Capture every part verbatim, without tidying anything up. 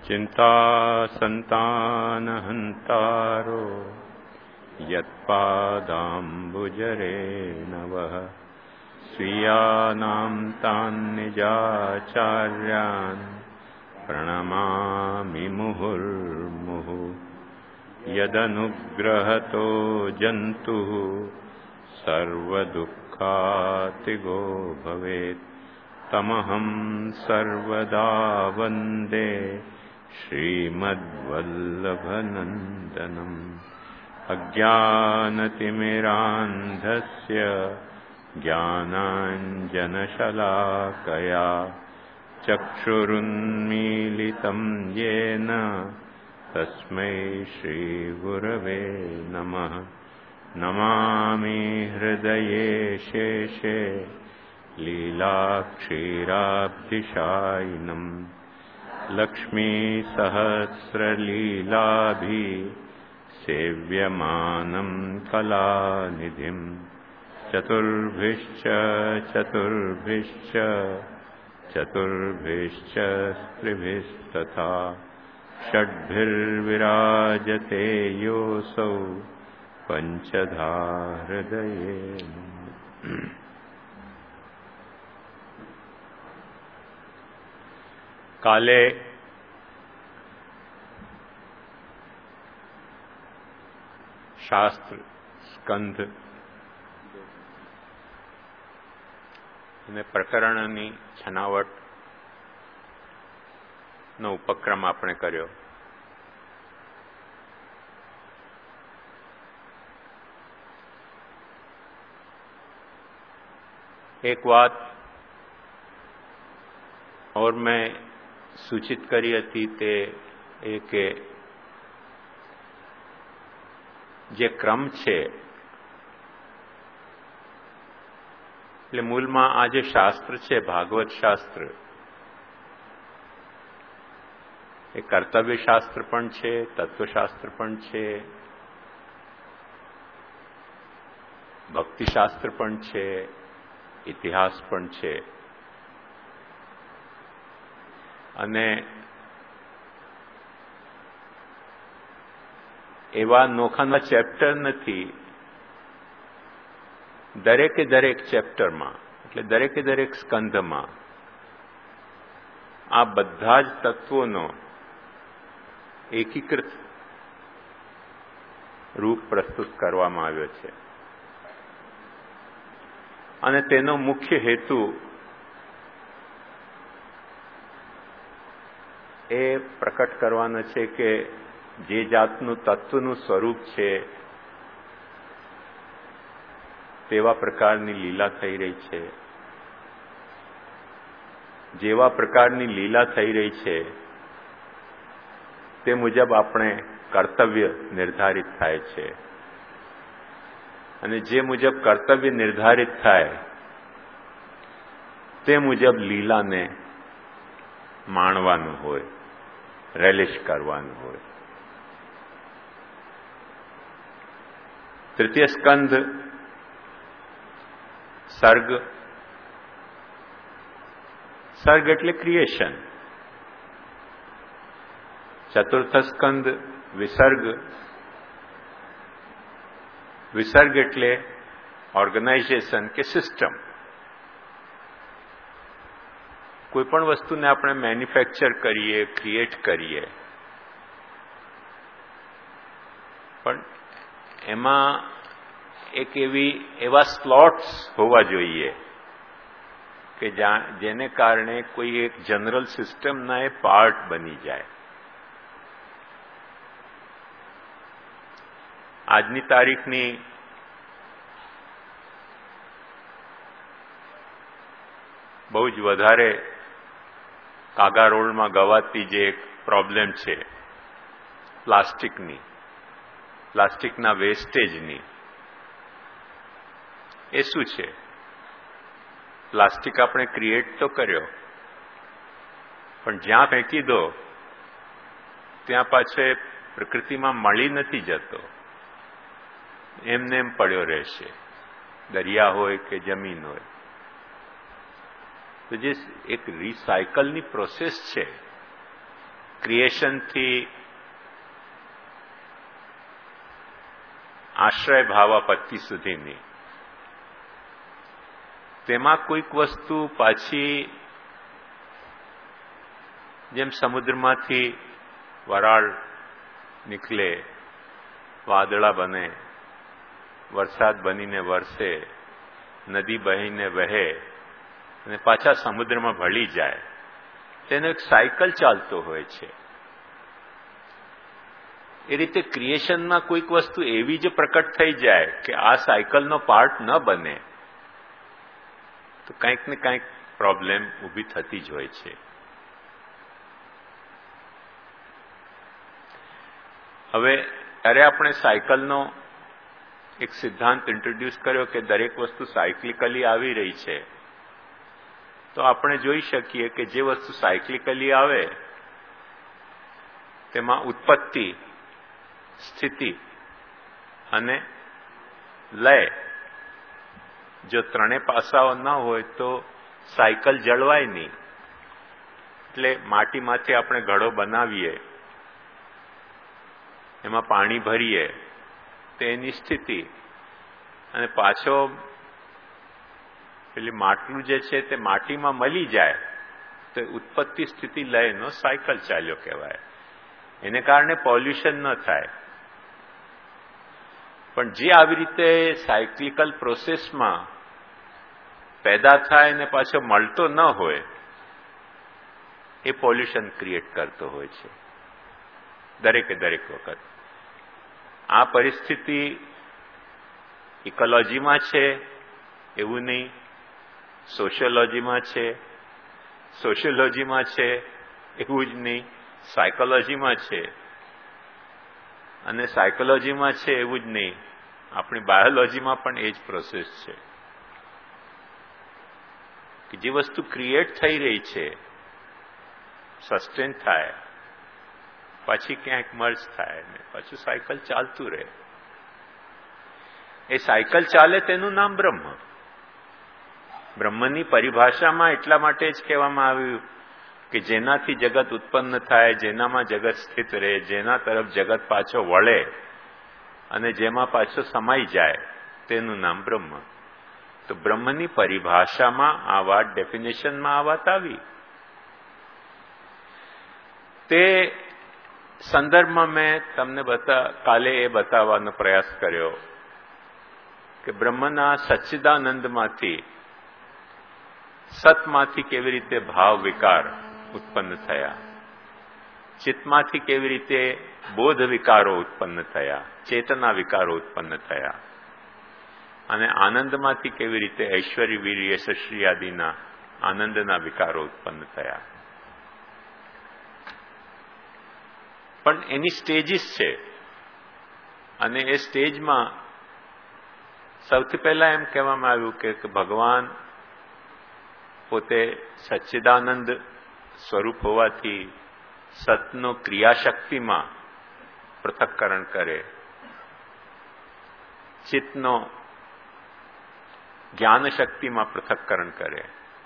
चिंता संतानहंतारो यत्पादाम्बुजरे नवः स्वीयानां तान् निजाचार्यान् प्रणमामि मुहुर्मुहुः यदनुग्रहतो जन्तुः सर्वदुःखातिगो भवेत् तमहं सर्वदा वन्दे श्रीमद्वल्लभनन्दनम् अज्ञानतिमिरान्धस्य ज्ञानाञ्जनशलाकया चक्षुरुन्मीलितं येन तस्मै श्रीगुरवे नमः। नमामि हृदये शेषे लीलाक्षीराब्धिशायिनम् लक्ष्मीसहस्रलीलाभि सेव्यमानं कलानिधिम् चतुर्भिश्च चतुर्भिश्च चतुर्भिश्च स्त्रिभिस्तथा षड्भिर्विराजते योऽसौ पञ्चधा हृदये। કાલે શાસ્ત્ર સ્કંધ અને પ્રકરણની છનાવટ નો ઉપક્રમ આપણે કર્યો. एक बात और मैं सूचित करी હતી તે એ કે જે ક્રમ છે એટલે મૂળમાં આ જે શાસ્ત્ર છે ભાગવત શાસ્ત્ર એ કર્તવ્ય શાસ્ત્ર પણ છે, તત્વશાસ્ત્ર પણ છે, ભક્તિશાસ્ત્ર પણ છે, ઇતિહાસ પણ છે અને એવા નોખાના ચેપ્ટર નથી. દરેકે દરેક ચેપ્ટરમાં એટલે દરેકે દરેક સ્કંધમાં આ બધા જ તત્વોનો એકીકૃત રૂપ પ્રસ્તુત કરવામાં આવ્યો છે અને તેનો મુખ્ય હેતુ એ પ્રકટ કરવાનો છે કે જે જાતનું તત્વનું સ્વરૂપ છે તેવા પ્રકારની લીલા થઈ રહી છે. જેવા પ્રકારની લીલા થઈ રહી છે તે મુજબ આપણે કર્તવ્ય નિર્ધારિત થાય છે અને જે મુજબ કર્તવ્ય નિર્ધારિત થાય તે મુજબ લીલાને માણવાનું હોય, રેલિશ કરવાનું હોય. તૃતીય સ્કંધ સર્ગ. સર્ગ એટલે ક્રિએશન. ચતુર્થ સ્કંદ વિસર્ગ. વિસર્ગ એટલે ઓર્ગેનાઇઝેશન કે સિસ્ટમ. કોઈ પણ વસ્તુને આપણે મેન્યુફેક્ચર કરીએ, ક્રિએટ કરીએ, પણ એમાં એક એવી એવા સ્લોટ્સ હોવા જોઈએ કે જેને કારણે કોઈ એક જનરલ સિસ્ટમના એ પાર્ટ બની જાય. આજની તારીખની બહુ જ વધારે કાગારોળમાં ગવાતી જે એક પ્રોબ્લેમ છે પ્લાસ્ટિકની, પ્લાસ્ટિકના વેસ્ટેજની, એ શું છે? પ્લાસ્ટિક આપણે ક્રિએટ તો કર્યો પણ જ્યાં ફેંકી દો ત્યાં પાછો એ પ્રકૃતિમાં મળી નથી જતો, એમને એમ પડ્યો રહેશે, દરિયા હોય કે જમીન હોય. તો જે એક રિસાયકલની પ્રોસેસ છે ક્રિએશનથી આશ્રય ભાવાપત્તિ સુધીની, તેમાં કોઈક વસ્તુ પાછી જેમ સમુદ્રમાંથી વરાળ નીકળે, વાદળા બને, વરસાદ બનીને વરસે, નદી બહીને વહે અને પાછા સમુદ્રમાં ભળી જાય, તેનો એક સાયકલ ચાલતો હોય છે. એ રીતે ક્રિએશનમાં કોઈક વસ્તુ એવી જ પ્રકટ થઈ જાય કે આ સાયકલનો પાર્ટ ન બને તો કંઈક ને કંઈક પ્રોબ્લેમ ઊભી થતી જ હોય છે. હવે ત્યારે આપણે સાયકલનો એક સિદ્ધાંત ઇન્ટ્રોડ્યુસ કર્યો કે દરેક વસ્તુ સાયક્લિકલી આવી રહી છે, તો આપણે જોઈ શકીએ કે જે વસ્તુ સાયક્લિકલી આવે તેમાં ઉત્પત્તિ, સ્થિતિ અને લય, જો ત્રણેય પાસાઓ ન હોય તો સાયકલ જળવાય નહીં. એટલે માટીમાંથી આપણે ઘડો બનાવીએ, એમાં પાણી ભરીએ તો એની સ્થિતિ, અને પાછો પેલી માટલું જે છે તે માટીમાં મળી જાય તો ઉત્પત્તિ, સ્થિતિ, લયનો સાયકલ ચાલ્યો કહેવાય. એને કારણે પોલ્યુશન ન થાય. પણ જે આવી રીતે સાયક્લિકલ પ્રોસેસમાં પેદા થાય ને પાછો મળતો ન હોય એ પોલ્યુશન ક્રિએટ કરતો હોય છે દરેકે દરેક વખત. આ પરિસ્થિતિ ઇકોલોજીમાં છે એવું નહીં, સોશિયોલોજીમાં છે, સોશિયોલોજીમાં છે એવું જ નહીં, સાયકોલોજીમાં છે, અને સાયકોલોજીમાં છે એવું જ નહીં, આપણી બાયોલોજીમાં પણ એ જ પ્રોસેસ છે કે જે વસ્તુ ક્રિએટ થઈ રહી છે, સસ્ટેન થાય, પછી ક્યાંક મર્જ થાય ને પાછું સાયકલ ચાલતું રહે. એ સાયકલ ચાલે તેનું નામ બ્રહ્મ. બ્રહ્મની પરિભાષામાં એટલા માટે જ કહેવામાં આવ્યું કે જેનાથી જગત ઉત્પન્ન થાય, જેનામાં જગત સ્થિત રહે, જેના તરફ જગત પાછો વળે અને જેમાં પાછો સમાઈ જાય તેનું નામ બ્રહ્મ. તો બ્રહ્મની પરિભાષામાં આ વાત, ડેફિનેશનમાં આ વાત આવી. તે સંદર્ભમાં મેં તમને બતા કાલે એ બતાવવાનો પ્રયાસ કર્યો કે બ્રહ્મના સચ્ચિદાનંદમાંથી, સતમાંથી કેવી રીતે ભાવ વિકાર ઉત્પન્ન થયા, ચિત્તમાંથી કેવી રીતે બોધ વિકારો ઉત્પન્ન થયા, ચેતના વિકારો ઉત્પન્ન થયા, અને આનંદમાંથી કેવી રીતે ઐશ્વર્ય, વીર્ય, યશસ્વી આદિના આનંદના વિકારો ઉત્પન્ન થયા. પણ એની સ્ટેજીસ છે, અને એ સ્ટેજમાં સૌથી પહેલા એમ કહેવામાં આવ્યું કે ભગવાન પોતે સચ્ચિદાનંદ સ્વરૂપ હોવાથી સતનો ક્રિયાશક્તિમાં પૃથક્કરણ કરે, ચિત્તનો જ્ઞાન શક્તિમાં પૃથક્કરણ કરે.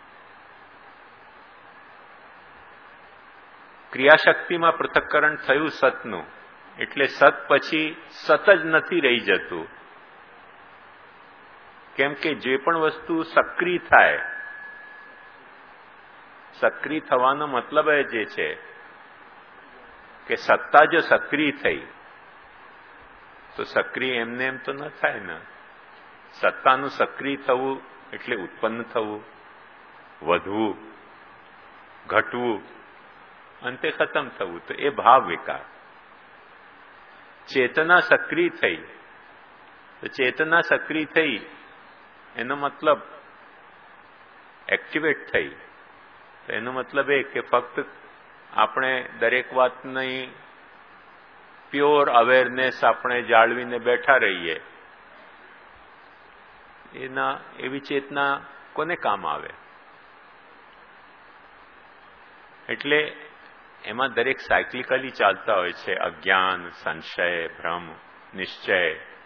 ક્રિયાશક્તિમાં પૃથક્કરણ થયું સતનું, એટલે સત પછી સત જ નથી રહી જતું. કેમ કે જે પણ વસ્તુ સક્રિય થાય, સક્રિય થવાનો મતલબ એ જે છે કે સત્તા જો સક્રિય થઈ તો સક્રિય એમને એમ તો ન થાય ને. સત્તાનું સક્રિય થવું એટલે ઉત્પન્ન થવું, વધવું, ઘટવું, અંતે ખતમ થવું, તો એ ભાવ વિકાર. ચેતના સક્રિય થઈ તો ચેતના સક્રિય થઈ એનો મતલબ એક્ટિવેટ થઈ, તો એનો મતલબ એ કે ફક્ત આપણે દરેક વાતની પ્યોર અવેરનેસ આપણે જાળવીને બેઠા રહીએ, એના એવી ચેતના કોને કામ આવે? એટલે એમાં દરેક સાયક્લિકલી ચાલતા હોય છે. અજ્ઞાન, સંશય, ભ્રમ, નિશ્ચય,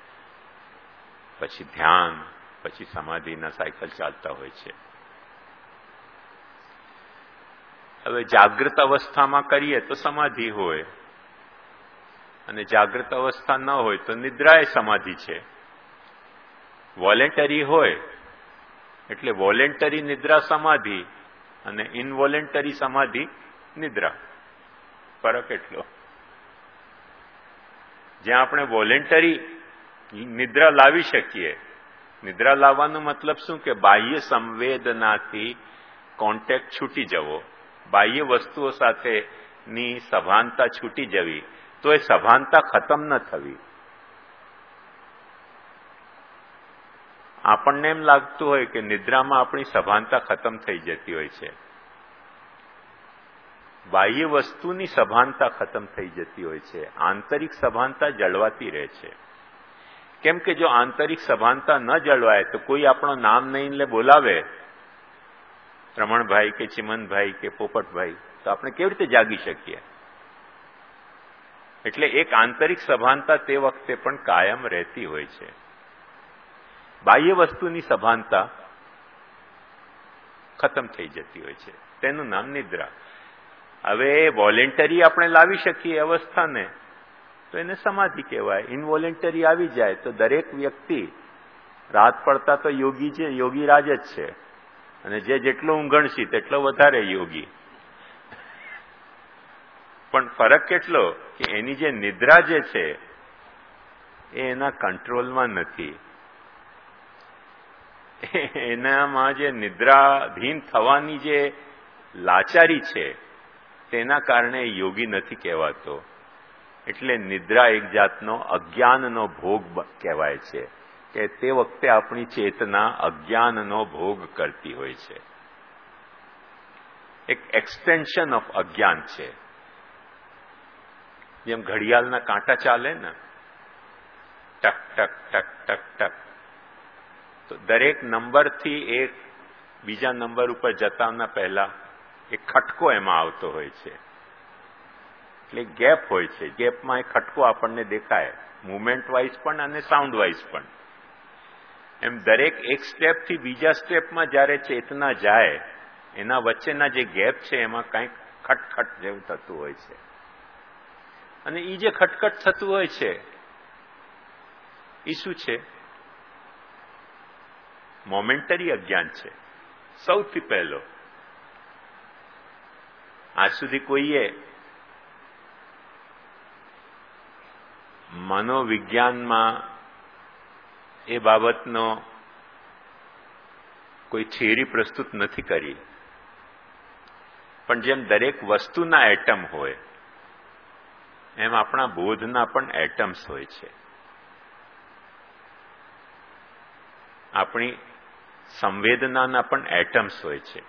પછી ધ્યાન, પછી સમાધિના સાયકલ ચાલતા હોય છે. હવે જાગૃત અવસ્થામાં કરીએ તો સમાધિ હોય, અને જાગૃત અવસ્થા ન હોય તો નિદ્રા એ સમાધિ છે. વોલેન્ટરી હોય એટલે વોલેન્ટરી નિદ્રા સમાધિ, અને ઇનવોલેન્ટરી સમાધિ નિદ્રા. ફરક એટલો. જ્યાં આપણે વોલેન્ટરી નિદ્રા લાવી શકીએ, નિદ્રા લાવવાનો મતલબ શું કે બાહ્ય સંવેદનાથી કોન્ટેક્ટ છૂટી જવો, બાહ્ય વસ્તુઓ સાથેની સભાનતા છૂટી જવી, તો એ સભાનતા ખતમ ન થવી. આપણને એમ લાગતું હોય કે નિદ્રામાં આપણી સભાનતા ખતમ થઈ જતી હોય છે. બાહ્ય વસ્તુની સભાનતા ખતમ થઈ જતી હોય છે, આંતરિક સભાનતા જળવાતી રહે છે. કેમ કે જો આંતરિક સભાનતા ન જળવાય તો કોઈ આપણો નામ નહીં લે બોલાવે, રમણભાઈ કે ચિમનભાઈ કે પોપટભાઈ, તો આપણે કેવી રીતે જાગી શકીએ? એટલે એક આંતરિક સભાનતા તે વખતે પણ કાયમ રહેતી હોય છે. બાહ્ય વસ્તુની સભાનતા ખતમ થઈ જતી હોય છે, તેનું નામ નિદ્રા. હવે વોલેન્ટરી આપણે લાવી શકીએ અવસ્થાને તો એને સમાધિ કહેવાય. ઇનવોલેન્ટરી આવી જાય તો દરેક વ્યક્તિ રાત પડતા તો યોગી છે, યોગી રાજ જ છે, અને જે જેટલો ઊંઘણશી તેટલો વધારે યોગી. પણ ફરક કેટલો કે એની જે નિદ્રા જે છે એ એના કંટ્રોલમાં નથી. એનામાં જે નિદ્રાધીન થવાની જે લાચારી છે તેના કારણે યોગી નથી કહેવાતો. એટલે નિદ્રા એક જાતનો અજ્ઞાનનો ભોગ કહેવાય છે, કે તે વખતે આપણી ચેતના અજ્ઞાનનો ભોગ કરતી હોય છે. એક એક્સટેન્શન ઓફ અજ્ઞાન છે. જેમ ઘડિયાળના કાંટા ચાલે ને, ટક ટક ટક ટક ટક, તો દરેક નંબરથી એક બીજા નંબર ઉપર જતાના પહેલા એક ખટકો એમાં આવતો હોય છે. એટલે ગેપ હોય છે, ગેપમાં એક ખટકો આપણને દેખાય, મુવમેન્ટ વાઇઝ પણ અને સાઉન્ડ વાઇઝ પણ. એમ દરેક એક સ્ટેપથી બીજા સ્ટેપમાં જ્યારે ચેતના જાય એના વચ્ચેના જે ગેપ છે એમાં કંઈક ખટખટ જેવું થતું હોય છે. અને એ જે ખટખટ થતું હોય છે એ શું છે? મોમેન્ટરી અજ્ઞાન છે. સૌથી પહેલો આજ સુધી કોઈએ મનોવિજ્ઞાનમાં એ બાબતનો કોઈ થિયરી પ્રસ્તુત નથી કરી. પણ જેમ દરેક વસ્તુના એટમ હોય એમ આપણા બોધના પણ એટમ્સ હોય છે. આપણી સંવેદનાના પણ એટમ્સ હોય છે.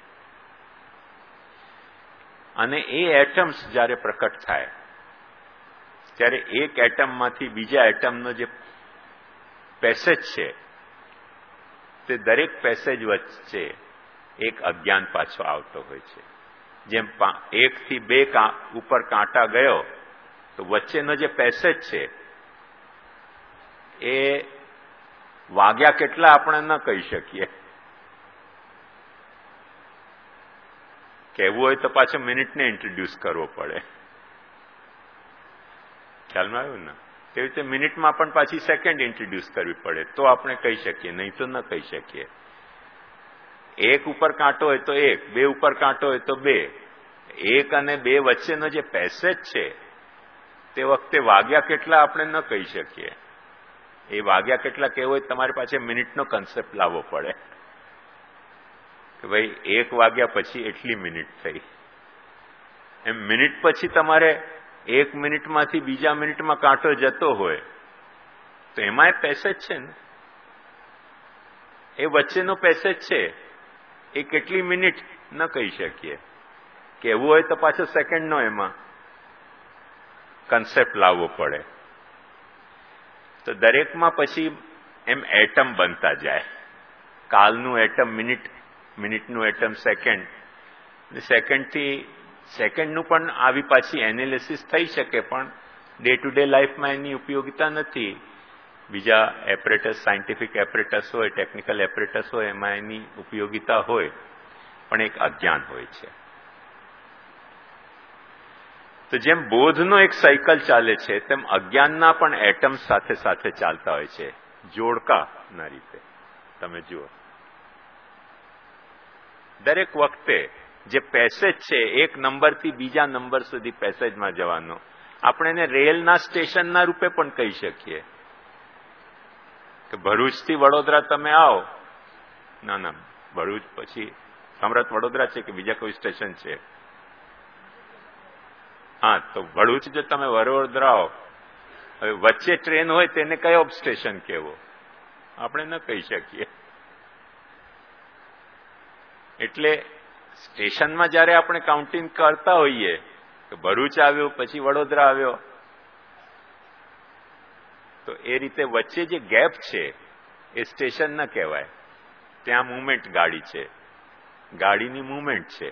અને એ એટમ્સ જ્યારે પ્રકટ થાય ત્યારે એક એટમમાંથી બીજા એટમનો જે પેસેજ છે તે દરેક પેસેજ વચ્ચે એક અજ્ઞાન પાછો આવતો હોય છે. જેમ એકથી બે ઉપર કાંટા ગયો તો વચ્ચેનો જે પેસેજ છે એ વાગ્યા કેટલા આપણે ન કહી શકીએ. કહેવું હોય તો પાછો મિનિટને ઇન્ટ્રોડ્યુસ કરવો પડે. ખ્યાલમાં આવ્યું ને? તેવી રીતે મિનિટમાં પણ પાછી સેકન્ડ ઇન્ટ્રોડ્યુસ કરવી પડે તો આપણે કહી શકીએ, નહીં તો ન કહી શકીએ. એક ઉપર કાંટો હોય તો એક, બે ઉપર કાંટો હોય તો બે. એક અને બે વચ્ચેનો જે પેસેજ છે તે વખતે વાગ્યા કેટલા આપણે ન કહી શકીએ. એ વાગ્યા કેટલા કહેવું હોય તમારી પાસે મિનિટનો કન્સેપ્ટ લાવવો પડે કે ભાઈ એક વાગ્યા પછી એટલી મિનિટ થઈ. એમ મિનિટ પછી તમારે એક મિનિટમાંથી બીજા મિનિટમાં કાંટો જતો હોય તો એમાં એ પેસેજ છે ને, એ વચ્ચેનો પેસેજ છે એ કેટલી મિનિટ ન કહી શકીએ. કહેવું હોય તો પાછો સેકન્ડનો એમાં કન્સેપ્ટ લાવવો પડે. તો દરેકમાં પછી એમ એટમ બનતા જાય. કાલનું એટમ મિનિટ, મિનિટનું એટમ સેકન્ડ, સેકન્ડથી સેકન્ડનું પણ આવી પાછી એનાલિસિસ થઈ શકે, પણ ડે ટુ ડે લાઈફમાં એની ઉપયોગિતા નથી. બીજા એપરેટસ, સાયન્ટિફિક એપરેટસ હોય, ટેકનિકલ એપરેટસ હોય, એમાં એની ઉપયોગિતા હોય, પણ એક અજ્ઞાન હોય છે. તો જેમ બોધનો એક સાયકલ ચાલે છે તેમ અજ્ઞાનના પણ એટમ સાથે સાથે ચાલતા હોય છે, જોડકાના રીતે. તમે જુઓ, દરેક વખતે જે પેસેજ છે એક નંબરથી બીજા નંબર સુધી પેસેજમાં જવાનો, આપણે એને રેલના સ્ટેશનના રૂપે પણ કહી શકીએ કે ભરૂચથી વડોદરા તમે આવો, ના ના ભરૂચ પછી સમ્રાટ વડોદરા છે કે બીજા કોઈ સ્ટેશન છે? હા, તો ભરૂચ જો તમે વડોદરા આવો, હવે વચ્ચે ટ્રેન હોય તેને કયો સ્ટેશન કહેવો? આપણે ન કહી શકીએ. એટલે સ્ટેશનમાં જયારે આપણે કાઉન્ટિંગ કરતા હોઈએ કે ભરૂચ આવ્યો પછી વડોદરા આવ્યો, તો એ રીતે વચ્ચે જે ગેપ છે એ સ્ટેશન ન કહેવાય. ત્યાં મુવમેન્ટ ગાડી છે, ગાડીની મુવમેન્ટ છે.